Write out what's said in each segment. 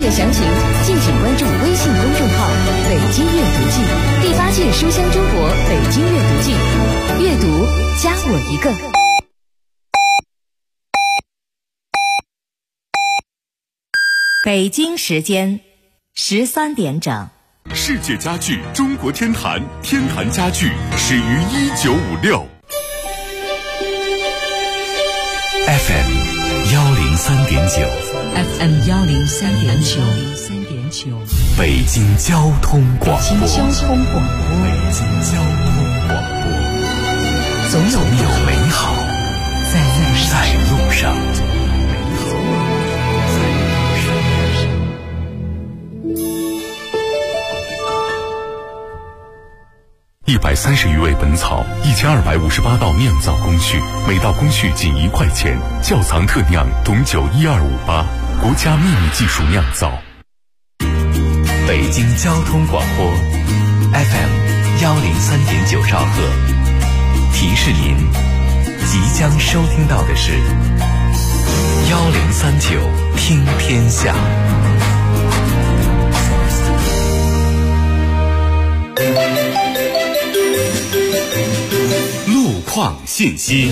的详情，敬请关注微信公众号“北京阅读季”第8届书香中国北京阅读季，阅读加我一个。 北京时间13点整。 世界家具中国天坛，天坛家具始于1956。FM 103.9 FM 103.9 北京交通广播。 北京交通广播，总有美好在路上。130余味本草，1258道酿造工序，每道工序仅1块钱。窖藏特酿董酒12588，国家秘密技术酿造。北京交通广播 FM 103.9兆赫，提示您即将收听到的是1039听天下。路况信息。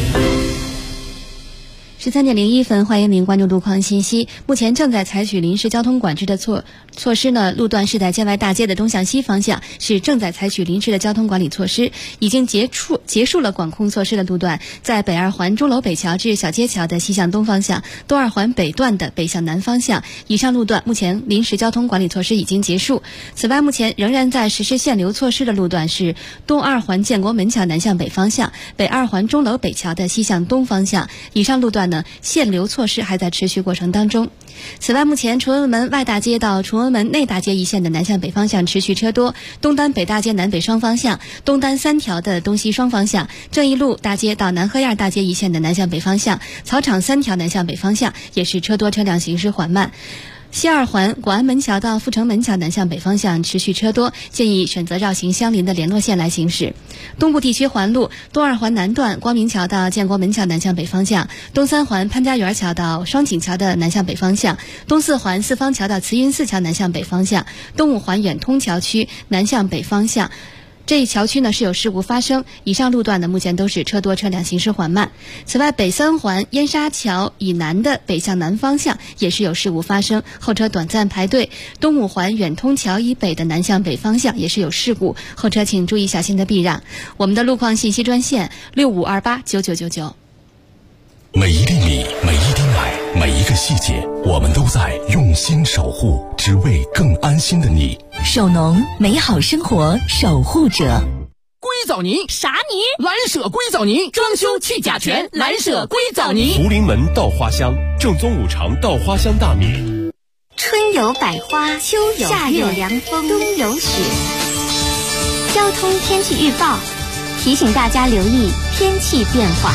13点01分，欢迎您关注路况信息。目前正在采取临时交通管制的措施呢，路段是在建外大街的东向西方向，是正在采取临时的交通管理措施。已经结束了管控措施的路段，在北二环钟楼北桥至小街桥的西向东方向，东二环北段的北向南方向，以上路段目前临时交通管理措施已经结束。此外，目前仍然在实施限流措施的路段是东二环建国门桥南向北方向，北二环钟楼北桥的西向东方向，以上路段限流措施还在持续过程当中。此外，目前崇文门外大街到崇文门内大街一线的南向北方向持续车多，东单北大街南北双方向，东单3条的东西双方向，正义路大街到南河沿大街一线的南向北方向，草场3条南向北方向也是车多，车辆行驶缓慢。西二环广安门桥到阜成门桥南向北方向持续车多，建议选择绕行相邻的联络线来行驶。东部地区环路东二环南段光明桥到建国门桥南向北方向，东3环潘家园桥到双井桥的南向北方向，东4环四方桥到慈云寺桥南向北方向，东5环远通桥区南向北方向。这一桥区呢是有事故发生，以上路段呢目前都是车多，车辆行驶缓慢。此外，北3环燕沙桥以南的北向南方向也是有事故发生，后车短暂排队。东5环远通桥以北的南向北方向也是有事故，后车请注意小心的避让。我们的路况信息专线65289999。 每一粒米，每一滴奶，每一个细节，我们都在用心守护，只为更安心的你。 首农，美好生活守护者。 硅藻泥？ 啥泥？ 蓝舍硅藻泥，装修去甲醛，蓝舍硅藻泥。 福临门稻花香，正宗5常稻花香大米。 春有百花，秋有夏有凉风，冬有雪。交通天气预报提醒大家留意天气变化。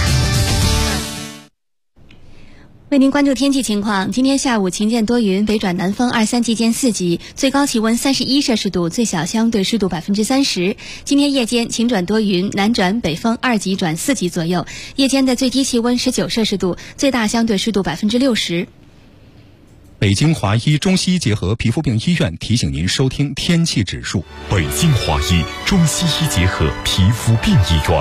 为您关注天气情况，今天下午晴间多云，北转南风2、3级见4级，最高气温31摄氏度，最小相对湿度30%。今天夜间晴转多云，南转北风2级转4级左右，夜间的最低气温19摄氏度，最大相对湿度60%。 北京华医中西医结合皮肤病医院提醒您收听天气指数。 北京华医中西医结合皮肤病医院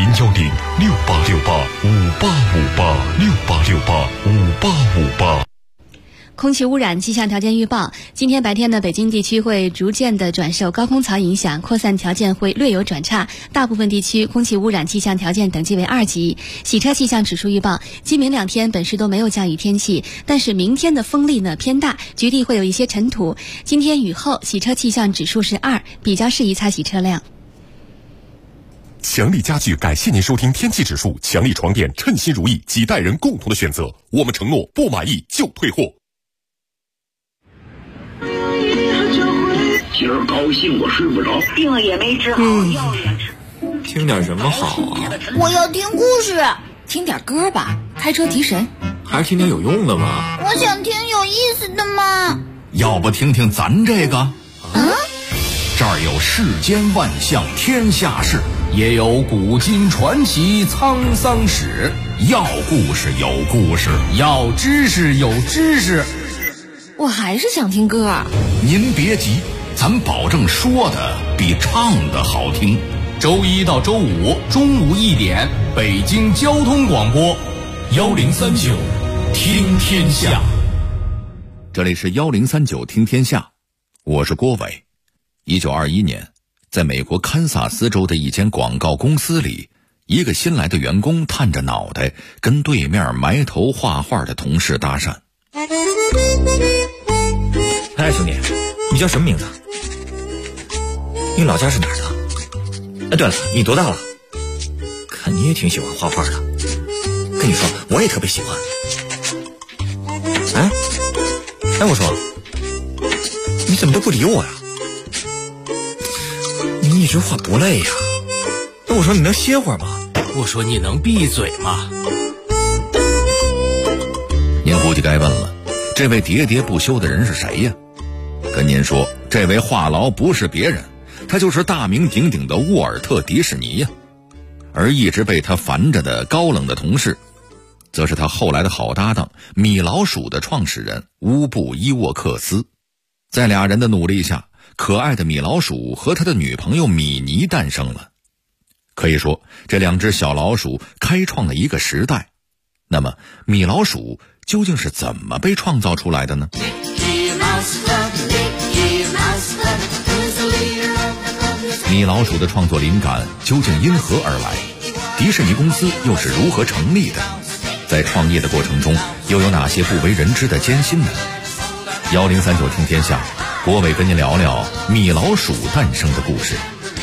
，0106868585858，68685858。 空气污染气象条件预报，今天白天呢，北京地区会逐渐的转受高空槽影响，扩散条件会略有转差，大部分地区空气污染气象条件等级为2级。洗车气象指数预报，今明2天本市都没有降雨天气，但是明天的风力呢偏大，局地会有一些尘土。今天雨后洗车气象指数是2，比较适宜擦洗车辆。 强力家具感谢您收听天气指数，强力床垫称心如意，几代人共同的选择，我们承诺不满意就退货。 今儿高兴我睡不着， 病也没治好，药也吃。 听点什么好啊？ 我要听故事。 听点歌吧，开车提神。 还是听点有用的吧。 我想听有意思的嘛。 要不听听咱这个？这儿有世间万象天下事，也有古今传奇沧桑史。要故事有故事，要知识有知识。 我还是想听歌。 您别急，咱保证说的比唱的好听。周一到周五中午1点，北京交通广播1039听天下。这里是1039听天下，我是郭伟。1921年，在美国堪萨斯州的一间广告公司里，一个新来的员工探着脑袋跟对面埋头画画的同事搭讪。 哎，兄弟，你叫什么名字？你老家是哪儿的？哎，对了，你多大了？看你也挺喜欢画画的。跟你说，我也特别喜欢。哎，我说，你怎么都不理我呀？你一直画不累呀？那我说你能歇会儿吗？ 我说你能闭嘴吗？ 您估计该问了，这位喋喋不休的人是谁呀？跟您说，这位话痨不是别人，他就是大名鼎鼎的沃尔特·迪士尼呀。而一直被他烦着的高冷的同事，则是他后来的好搭档米老鼠的创始人乌布·伊沃克斯。在俩人的努力下，可爱的米老鼠和他的女朋友米妮诞生了。可以说，这两只小老鼠开创了一个时代。那么，米老鼠究竟是怎么被创造出来的呢？米老鼠的创作灵感究竟因何而来？迪士尼公司又是如何成立的？在创业的过程中，又有哪些不为人知的艰辛呢？1039听天下，郭伟跟您聊聊米老鼠诞生的故事。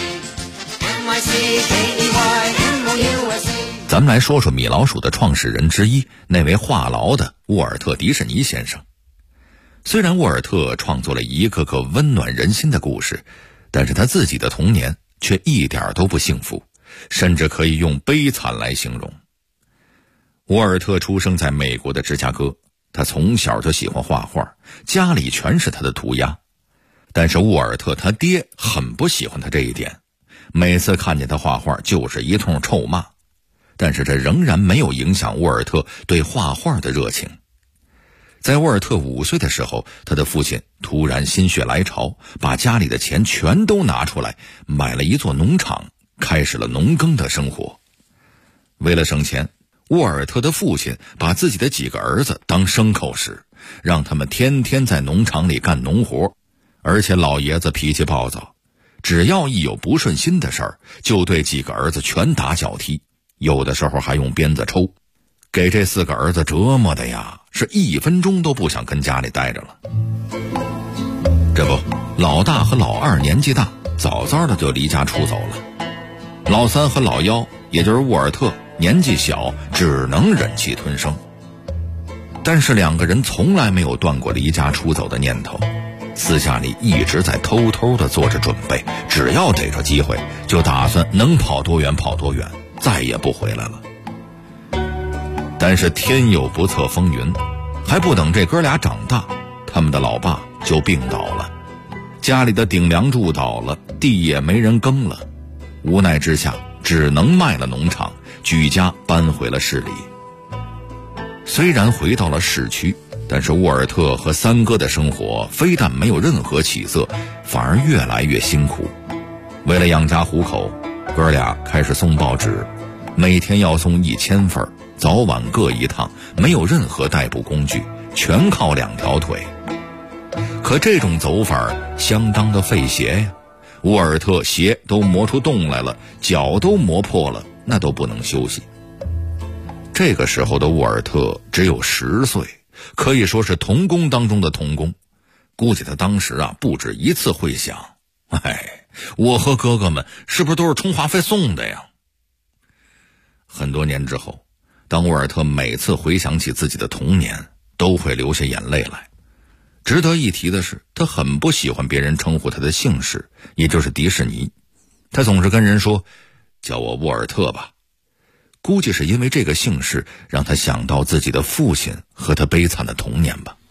咱们来说说米老鼠的创始人之一，那位话痨的沃尔特·迪士尼先生。虽然沃尔特创作了一个个温暖人心的故事，但是他自己的童年却一点都不幸福，甚至可以用悲惨来形容。沃尔特出生在美国的芝加哥，他从小就喜欢画画，家里全是他的涂鸦。但是沃尔特他爹很不喜欢他这一点，每次看见他画画就是一通臭骂。但是这仍然没有影响沃尔特对画画的热情。在沃尔特5岁的时候，他的父亲突然心血来潮，把家里的钱全都拿出来，买了一座农场，开始了农耕的生活。为了省钱，沃尔特的父亲把自己的几个儿子当牲口使，让他们天天在农场里干农活。而且老爷子脾气暴躁，只要一有不顺心的事儿，就对几个儿子拳打脚踢，有的时候还用鞭子抽，给这4个儿子折磨的呀，是1分钟都不想跟家里待着了。这不，老大和老二年纪大，早早的就离家出走了。老三和老幺，也就是沃尔特，年纪小，只能忍气吞声。但是2个人从来没有断过离家出走的念头，私下里一直在偷偷的做着准备，只要逮着机会，就打算能跑多远跑多远，再也不回来了。但是天有不测风云，还不等这哥俩长大，他们的老爸就病倒了，家里的顶梁柱倒了，地也没人耕了。无奈之下，只能卖了农场，举家搬回了市里。虽然回到了市区，但是沃尔特和3哥的生活非但没有任何起色，反而越来越辛苦。为了养家糊口，哥俩开始送报纸，每天要送1000份，早晚各一趟，没有任何代步工具，全靠2条腿。可这种走法相当的费鞋呀，沃尔特鞋都磨出洞来了，脚都磨破了，那都不能休息。这个时候的沃尔特只有10岁，可以说是童工当中的童工。估计他当时不止一次会想，我和哥哥们是不是都是充话费送的呀？很多年之后，当沃尔特每次回想起自己的童年，都会流下眼泪来。值得一提的是，他很不喜欢别人称呼他的姓氏，也就是迪士尼。他总是跟人说，叫我沃尔特吧。估计是因为这个姓氏让他想到自己的父亲和他悲惨的童年吧。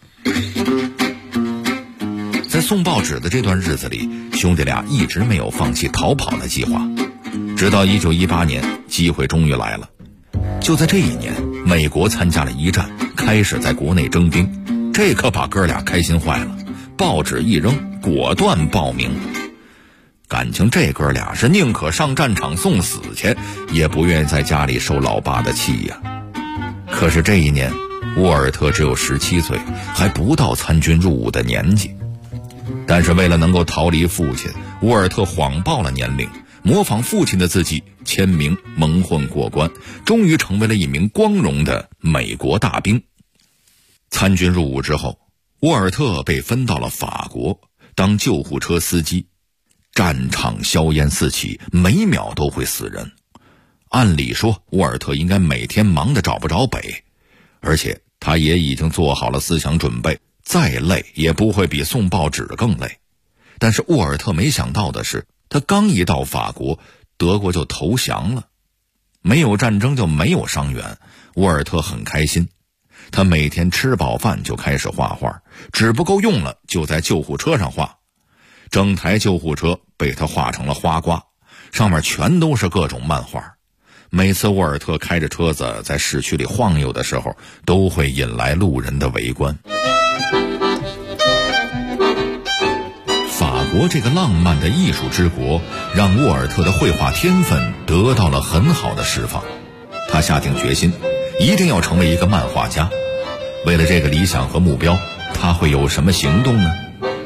在送报纸的这段日子里，兄弟俩一直没有放弃逃跑的计划。直到1918年，机会终于来了。就在这一年，美国参加了一战，开始在国内征兵。 这可把哥俩开心坏了，报纸一扔，果断报名。感情这哥俩是宁可上战场送死去，也不愿意在家里受老爸的气呀。可是这一年，沃尔特只有17岁，还不到参军入伍的年纪。但是为了能够逃离父亲，沃尔特谎报了年龄，模仿父亲的自己签名蒙混过关，终于成为了一名光荣的美国大兵。参军入伍之后，沃尔特被分到了法国当救护车司机。战场硝烟四起，每秒都会死人。按理说沃尔特应该每天忙得找不着北，而且他也已经做好了思想准备，再累也不会比送报纸更累。但是沃尔特没想到的是，他刚一到法国，德国就投降了。没有战争就没有伤员，沃尔特很开心。他每天吃饱饭就开始画画，纸不够用了就在救护车上画。整台救护车被他画成了花瓜，上面全都是各种漫画。每次沃尔特开着车子在市区里晃悠的时候，都会引来路人的围观。法国这个浪漫的艺术之国，让沃尔特的绘画天分得到了很好的释放。他下定决心，一定要成为一个漫画家。为了这个理想和目标，他会有什么行动呢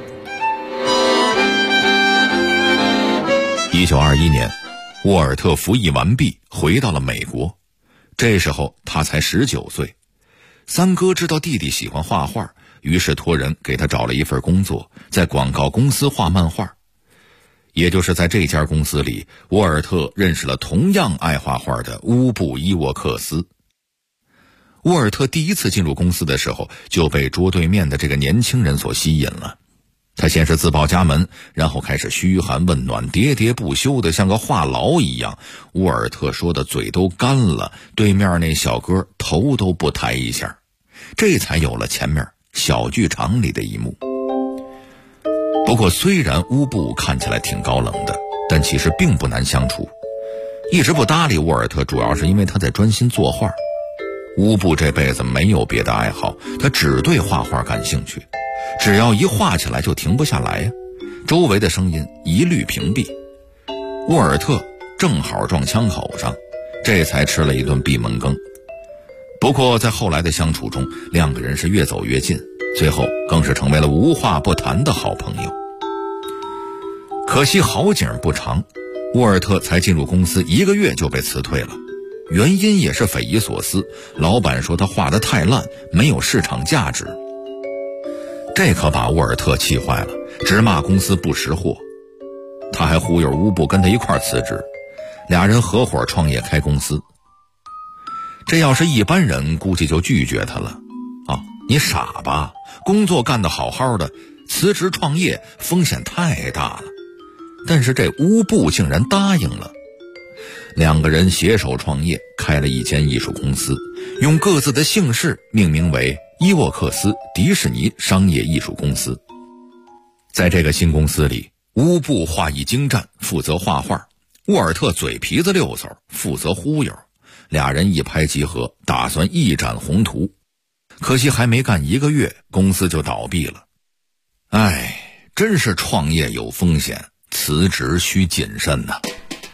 ？1921年，沃尔特服役完毕，回到了美国。这时候他才19岁。三哥知道弟弟喜欢画画，于是托人给他找了一份工作，在广告公司画漫画。也就是在这家公司里，沃尔特认识了同样爱画画的乌布伊沃克斯。沃尔特第一次进入公司的时候，就被桌对面的这个年轻人所吸引了。他先是自报家门，然后开始嘘寒问暖，喋喋不休的像个话痨一样。沃尔特说的嘴都干了，对面那小哥头都不抬一下，这才有了前面小剧场里的一幕。不过虽然乌布看起来挺高冷的，但其实并不难相处。一直不搭理沃尔特，主要是因为他在专心作画。乌布这辈子没有别的爱好，他只对画画感兴趣，只要一画起来就停不下来呀。周围的声音一律屏蔽。沃尔特正好撞枪口上，这才吃了一顿闭门羹。不过在后来的相处中，两个人是越走越近，最后更是成为了无话不谈的好朋友。可惜好景不长，沃尔特才进入公司1个月就被辞退了，原因也是匪夷所思，老板说他画得太烂，没有市场价值。这可把沃尔特气坏了，直骂公司不识货。他还忽悠乌布跟他一块辞职，俩人合伙创业开公司。这要是一般人估计就拒绝他了。你傻吧，工作干得好好的，辞职创业风险太大了。但是这乌布竟然答应了。两个人携手创业，开了一间艺术公司，用各自的姓氏命名为伊沃克斯迪士尼商业艺术公司。在这个新公司里，乌布画艺精湛，负责画画，沃尔特嘴皮子溜嗖，负责忽悠。俩人一拍即合，打算一展宏图。可惜还没干1个月，公司就倒闭了。真是创业有风险，辞职需谨慎呐。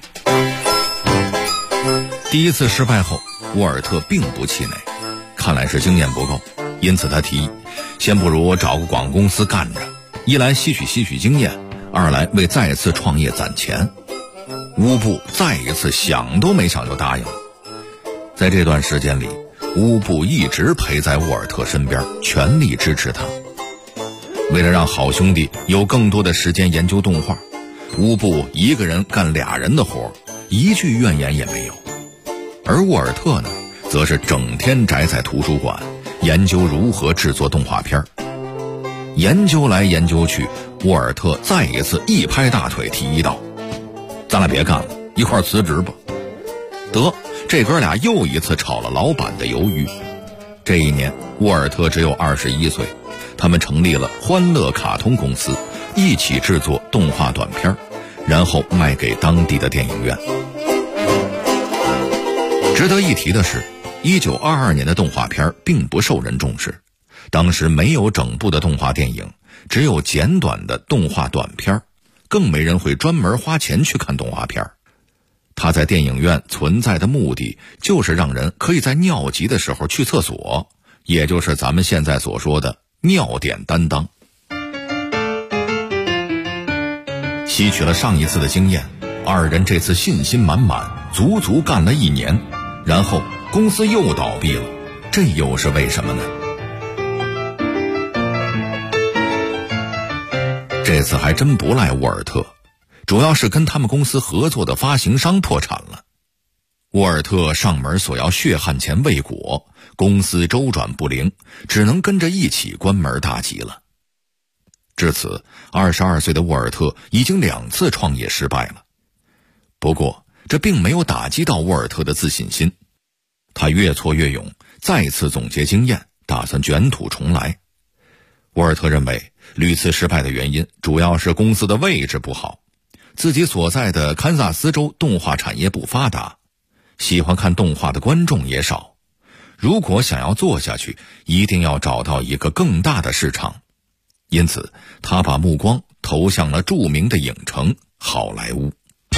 第一次失败后，沃尔特并不气馁，看来是经验不够，因此他提议，先不如我找个广告公司干着，一来吸取经验，二来为再次创业攒钱。乌布再一次想都没想就答应了。在这段时间里，乌布一直陪在沃尔特身边，全力支持他。为了让好兄弟有更多的时间研究动画，乌布一个人干2人的活，一句怨言也没有。而沃尔特呢，则是整天宅在图书馆，研究如何制作动画片。研究来研究去，沃尔特再一次一拍大腿提议道：咱俩别干了，一块辞职吧。得，这哥俩又一次炒了老板的鱿鱼。这一年，沃尔特只有21岁，他们成立了欢乐卡通公司，一起制作动画短片，然后卖给当地的电影院。值得一提的是，1922年的动画片并不受人重视， 当时没有整部的动画电影，只有简短的动画短片，更没人会专门花钱去看动画片。他在电影院存在的目的就是让人可以在尿急的时候去厕所，也就是咱们现在所说的尿点担当。吸取了上一次的经验，二人这次信心满满，足足干了1年，然后公司又倒闭了，这又是为什么呢？这次还真不赖沃尔特，主要是跟他们公司合作的发行商破产了。沃尔特上门索要血汗钱未果，公司周转不灵，只能跟着一起关门大吉了。至此，22岁的沃尔特已经2次创业失败了。不过，这并没有打击到沃尔特的自信心，他越挫越勇，再次总结经验，打算卷土重来。沃尔特认为，屡次失败的原因主要是公司的位置不好，自己所在的堪萨斯州动画产业不发达，喜欢看动画的观众也少。如果想要做下去，一定要找到一个更大的市场。因此，他把目光投向了著名的影城好莱坞。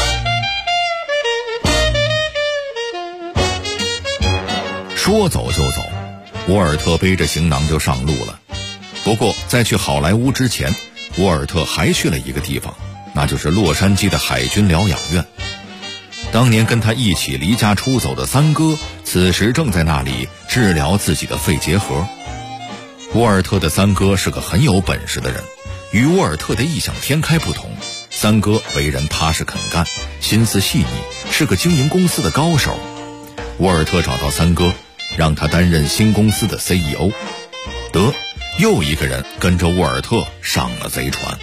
说走就走，沃尔特背着行囊就上路了。不过在去好莱坞之前，沃尔特还去了一个地方，那就是洛杉矶的海军疗养院。当年跟他一起离家出走的三哥，此时正在那里治疗自己的肺结核。沃尔特的三哥是个很有本事的人，与沃尔特的异想天开不同，三哥为人踏实肯干，心思细腻，是个经营公司的高手。沃尔特找到三哥，让他担任新公司的 CEO。 得，又一个人跟着沃尔特上了贼船。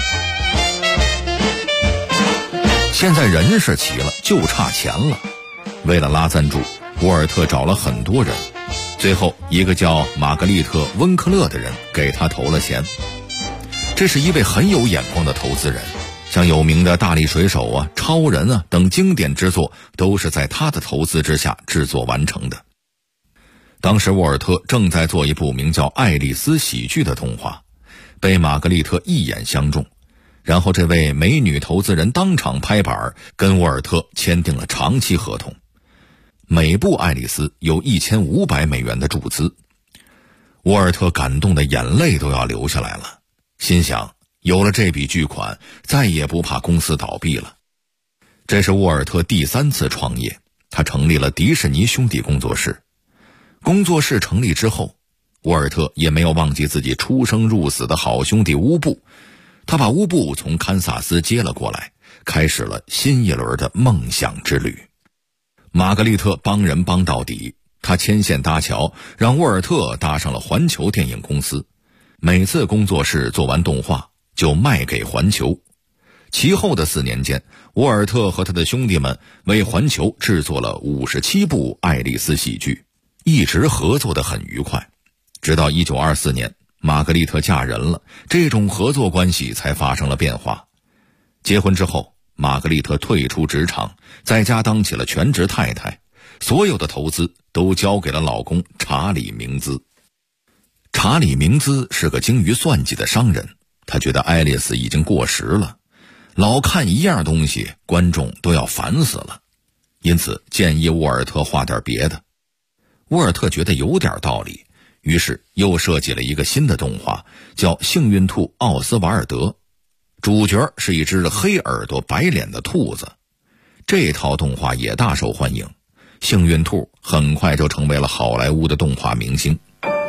现在人是齐了，就差钱了。为了拉赞助，沃尔特找了很多人，最后一个叫玛格丽特·温克勒的人给他投了钱。这是一位很有眼光的投资人，像有名的大力水手啊、超人啊等经典之作都是在他的投资之下制作完成的。当时沃尔特正在做一部名叫《爱丽丝》喜剧的动画，被玛格丽特一眼相中，然后这位美女投资人当场拍板，跟沃尔特签订了长期合同。每部《爱丽丝》有$1500的注资，沃尔特感动的眼泪都要流下来了，心想有了这笔巨款，再也不怕公司倒闭了。这是沃尔特第3次创业，他成立了迪士尼兄弟工作室。工作室成立之后，沃尔特也没有忘记自己出生入死的好兄弟乌布，他把乌布从堪萨斯接了过来，开始了新一轮的梦想之旅。玛格丽特帮人帮到底，他牵线搭桥，让沃尔特搭上了环球电影公司。每次工作室做完动画就卖给环球。其后的4年间，沃尔特和他的兄弟们为环球制作了57部爱丽丝喜剧，一直合作得很愉快。直到1924年，玛格丽特嫁人了，这种合作关系才发生了变化。结婚之后，玛格丽特退出职场，在家当起了全职太太，所有的投资都交给了老公查理·明兹。查理·明兹是个精于算计的商人，他觉得爱丽丝已经过时了，老看一样东西，观众都要烦死了，因此建议沃尔特画点别的。沃尔特觉得有点道理，于是又设计了一个新的动画，叫《幸运兔奥斯瓦尔德》，主角是一只黑耳朵白脸的兔子。这套动画也大受欢迎，幸运兔很快就成为了好莱坞的动画明星。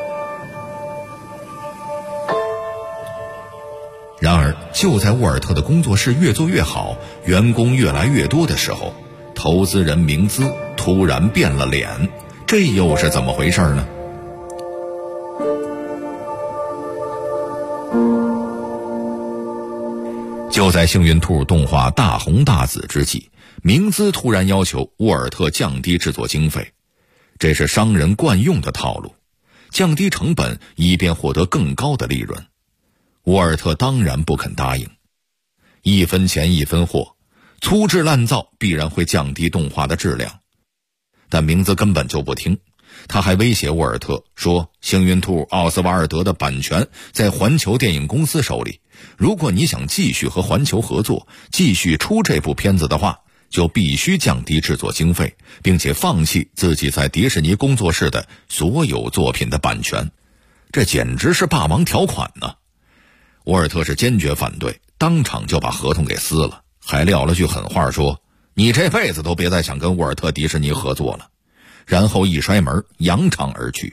然而就在沃尔特的工作室越做越好，员工越来越多的时候，投资人明兹突然变了脸，这又是怎么回事呢？就在幸运兔动画大红大紫之际，明兹突然要求沃尔特降低制作经费，这是商人惯用的套路，降低成本以便获得更高的利润。沃尔特当然不肯答应，一分钱一分货，粗制滥造必然会降低动画的质量。但明兹根本就不听， 他还威胁沃尔特说，幸运兔奥斯瓦尔德的版权在环球电影公司手里，如果你想继续和环球合作，继续出这部片子的话，就必须降低制作经费，并且放弃自己在迪士尼工作室的所有作品的版权。这简直是霸王条款呢！沃尔特是坚决反对，当场就把合同给撕了，还撂了句狠话说，你这辈子都别再想跟沃尔特迪士尼合作了，然后一摔门扬长而去。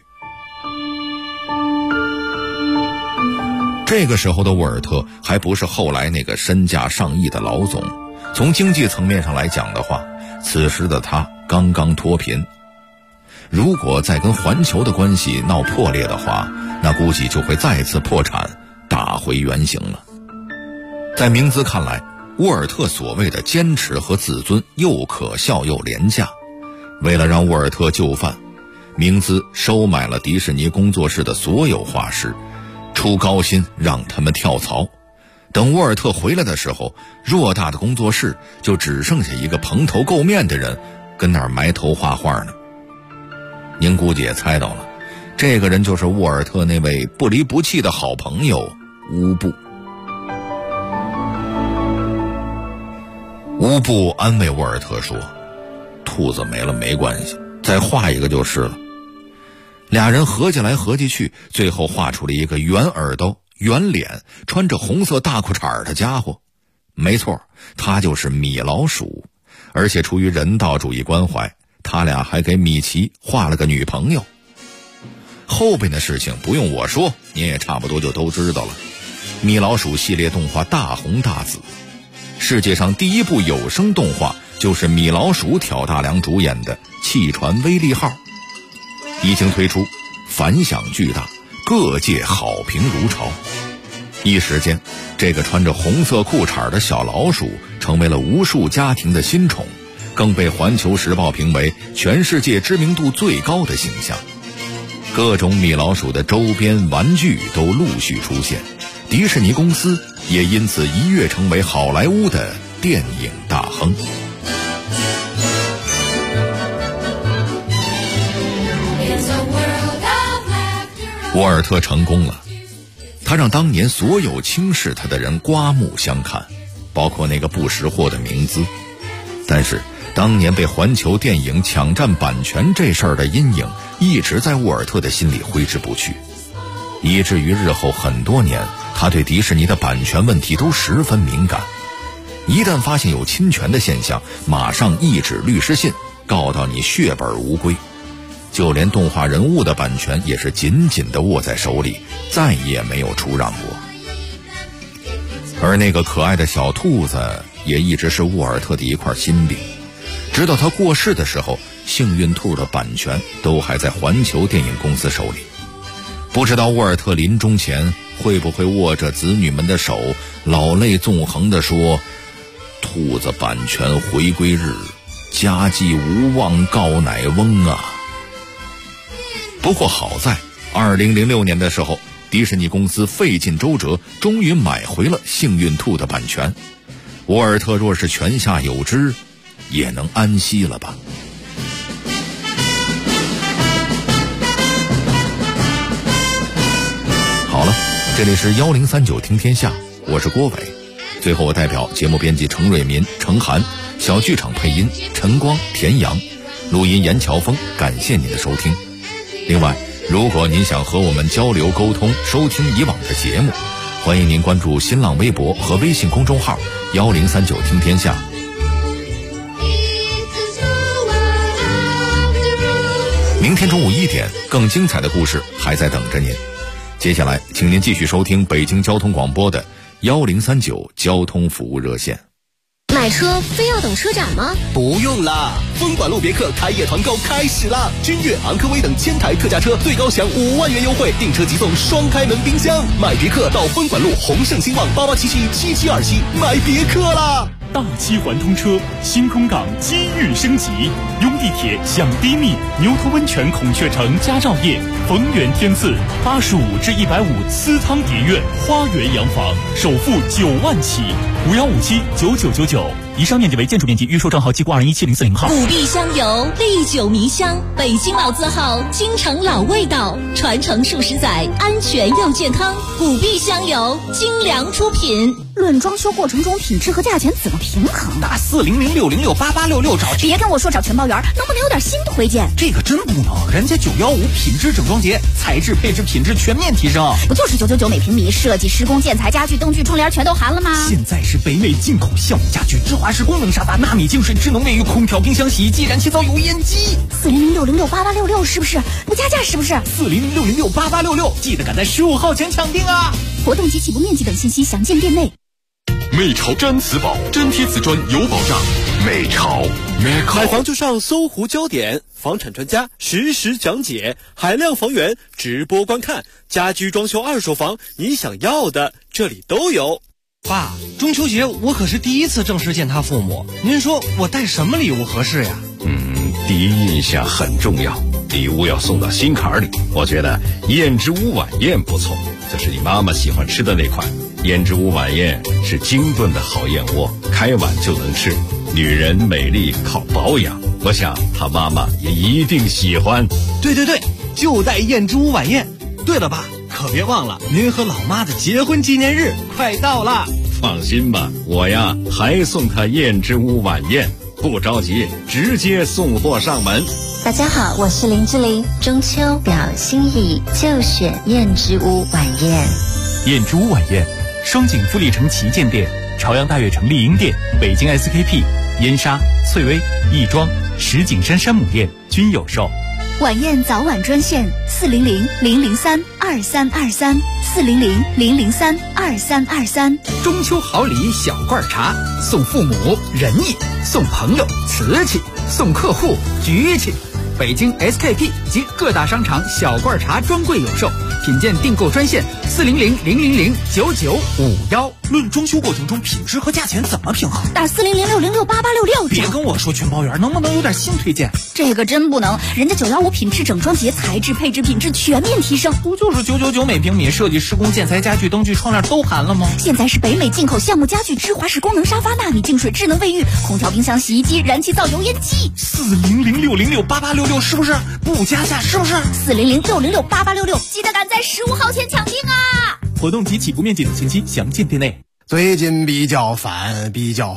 这个时候的沃尔特还不是后来那个身价上亿的老总，从经济层面上来讲的话，此时的他刚刚脱贫，如果再跟环球的关系闹破裂的话，那估计就会再次破产，打回原形了。在明兹看来，沃尔特所谓的坚持和自尊又可笑又廉价。为了让沃尔特就范，明兹收买了迪士尼工作室的所有画师，出高薪让他们跳槽。等沃尔特回来的时候，偌大的工作室就只剩下一个蓬头垢面的人跟那儿埋头画画呢。您估计也猜到了，这个人就是沃尔特那位不离不弃的好朋友乌布。乌布安慰沃尔特说，兔子没了没关系，再画一个就是了。俩人合计来合计去，最后画出了一个圆耳朵、圆脸、穿着红色大裤衩的家伙。没错，他就是米老鼠。而且出于人道主义关怀，他俩还给米奇画了个女朋友。后边的事情不用我说，你也差不多就都知道了。米老鼠系列动画大红大紫，世界上第一部有声动画就是米老鼠挑大梁主演的《汽船威力号》，一经推出，反响巨大，各界好评如潮。一时间，这个穿着红色裤衩的小老鼠成为了无数家庭的新宠，更被环球时报评为全世界知名度最高的形象。各种米老鼠的周边玩具都陆续出现，迪士尼公司也因此一跃成为好莱坞的电影大亨。沃尔特成功了，他让当年所有轻视他的人刮目相看，包括那个不识货的明兹。但是当年被环球电影抢占版权这事儿的阴影一直在沃尔特的心里挥之不去，以至于日后很多年他对迪士尼的版权问题都十分敏感，一旦发现有侵权的现象，马上一纸律师信告到你血本无归。就连动画人物的版权也是紧紧地握在手里，再也没有出让过。而那个可爱的小兔子也一直是沃尔特的一块心病，直到他过世的时候，幸运兔的版权都还在环球电影公司手里。不知道沃尔特临终前会不会握着子女们的手，老泪纵横地说，兔子版权回归日，家祭无望告乃翁啊。不过好在2006年的时候，迪士尼公司费尽周折，终于买回了幸运兔的版权。沃尔特若是泉下有知，也能安息了吧。好了，这里是1039听天下，我是郭伟。最后我代表节目编辑程瑞民、程涵，小剧场配音陈光、田阳，录音严乔峰，感谢您的收听。另外，如果您想和我们交流沟通，收听以往的节目，欢迎您关注新浪微博和微信公众号1039听天下。明天中午1点，更精彩的故事还在等着您。接下来请您继续收听北京交通广播的1039交通服务热线。 买车非要等车展吗？ 不用啦，分管路别克开业团购开始啦！君越、昂科威等1000台特价车最高享5万元优惠，订车即送双开门冰箱。买别克到分管路宏盛兴旺88777727买别克啦！ 大7环通车，新空港机遇升级，拥地铁享低密，牛头温泉孔雀城佳兆业，逢源天赐85至150私汤叠苑花园洋房，首付9万起，51579999。 以上面积为建筑面积，预售账号机构217040号。 古碧香油，历久弥香，北京老字号，京城老味道，传承数十载，安全又健康。古碧香油，精良出品。 论装修过程中品质和价钱怎么平衡？ 打40060688866找。 别跟我说找全包圆，能不能有点新推荐？ 这个真不能，人家915品质整装节，材质配置品质全面提升。 不就是999每平米，设计施工建材家具灯具窗帘全都含了吗？ 现在是北美进口橡木家具，芝华士功能沙发，纳米净水智能卫浴，空调冰箱洗衣机，燃气灶油烟机。 40060688866是不是？不加价是不是 ？40060688866，记得赶在15号前抢定啊！ 活动及起步面积等信息详见店内。 美潮毡瓷宝，真贴瓷砖有保障。美潮， 买房就上搜狐焦点，房产专家实时讲解，海量房源直播观看，家居装修二手房，你想要的这里都有。 爸，中秋节我可是第一次正式见他父母，您说我带什么礼物合适呀？ 第一印象很重要，礼物要送到心坎里。我觉得燕之屋晚宴不错，这是你妈妈喜欢吃的那款。燕之屋晚宴是精炖的好燕窝，开碗就能吃。女人美丽靠保养，我想她妈妈也一定喜欢。 对，就带燕之屋晚宴。对了，爸，可别忘了您和老妈的结婚纪念日快到了。 放心吧，我呀还送她燕之屋晚宴，不着急，直接送货上门。 大家好，我是林志玲。中秋表心意，就选燕之屋晚宴。 燕之屋晚宴，双井富力城旗舰店、朝阳大悦城丽婴店、北京 SKP、燕莎、翠微、亦庄、石景山山姆店均有售。 晚宴早晚专线400-003-2323，400-003-2323。 中秋好礼小罐茶，送父母仁义，送朋友瓷器，送客户局气。北京 SKP 及各大商场小罐茶专柜有售，品鉴订购专线400-000-9951。论装修过程中品质和价钱怎么平衡？ 打40060688866。 别跟我说全包圆，能不能有点新推荐？ 这个真不能，人家915品质整装节，材质配置品质全面提升。 不就是999每平米，设计施工建材家具灯具窗帘都含了吗？ 现在是北美进口橡木家具，芝华士功能沙发，纳米净水智能卫浴，空调冰箱洗衣机，燃气灶油烟机。 40060688866是不是？不加价是不是 ？40060688866，记得赶在15号前抢定啊！ 活动及起步面积等信息详见店内。 最近比较烦，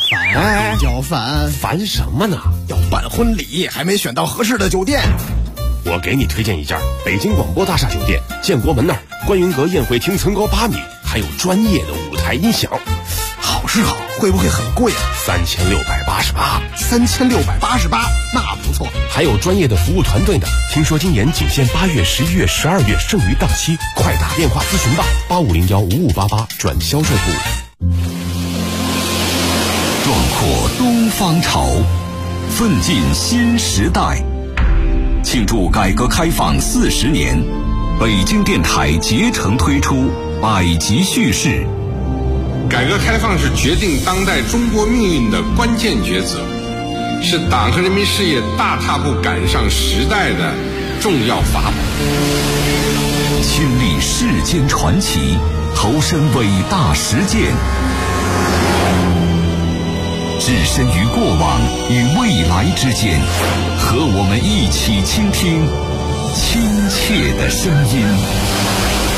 烦什么呢？ 要办婚礼，还没选到合适的酒店。 我给你推荐一家北京广播大厦酒店，建国门那儿，观云阁宴会厅层高8米，还有专业的舞台音响。 好是好，会不会很贵啊 ？3688。 3688，那不错。 还有专业的服务团队呢。听说今年仅限8月、11月、12月，剩余档期，快打电话咨询吧，85015588转销售部。 壮阔东方潮，奋进新时代。庆祝改革开放40年，北京电台竭诚推出百集叙事。 改革开放是决定当代中国命运的关键抉择，是党和人民事业大踏步赶上时代的重要法宝。 亲历世间传奇，投身伟大实践，置身于过往与未来之间，和我们一起倾听亲切的声音。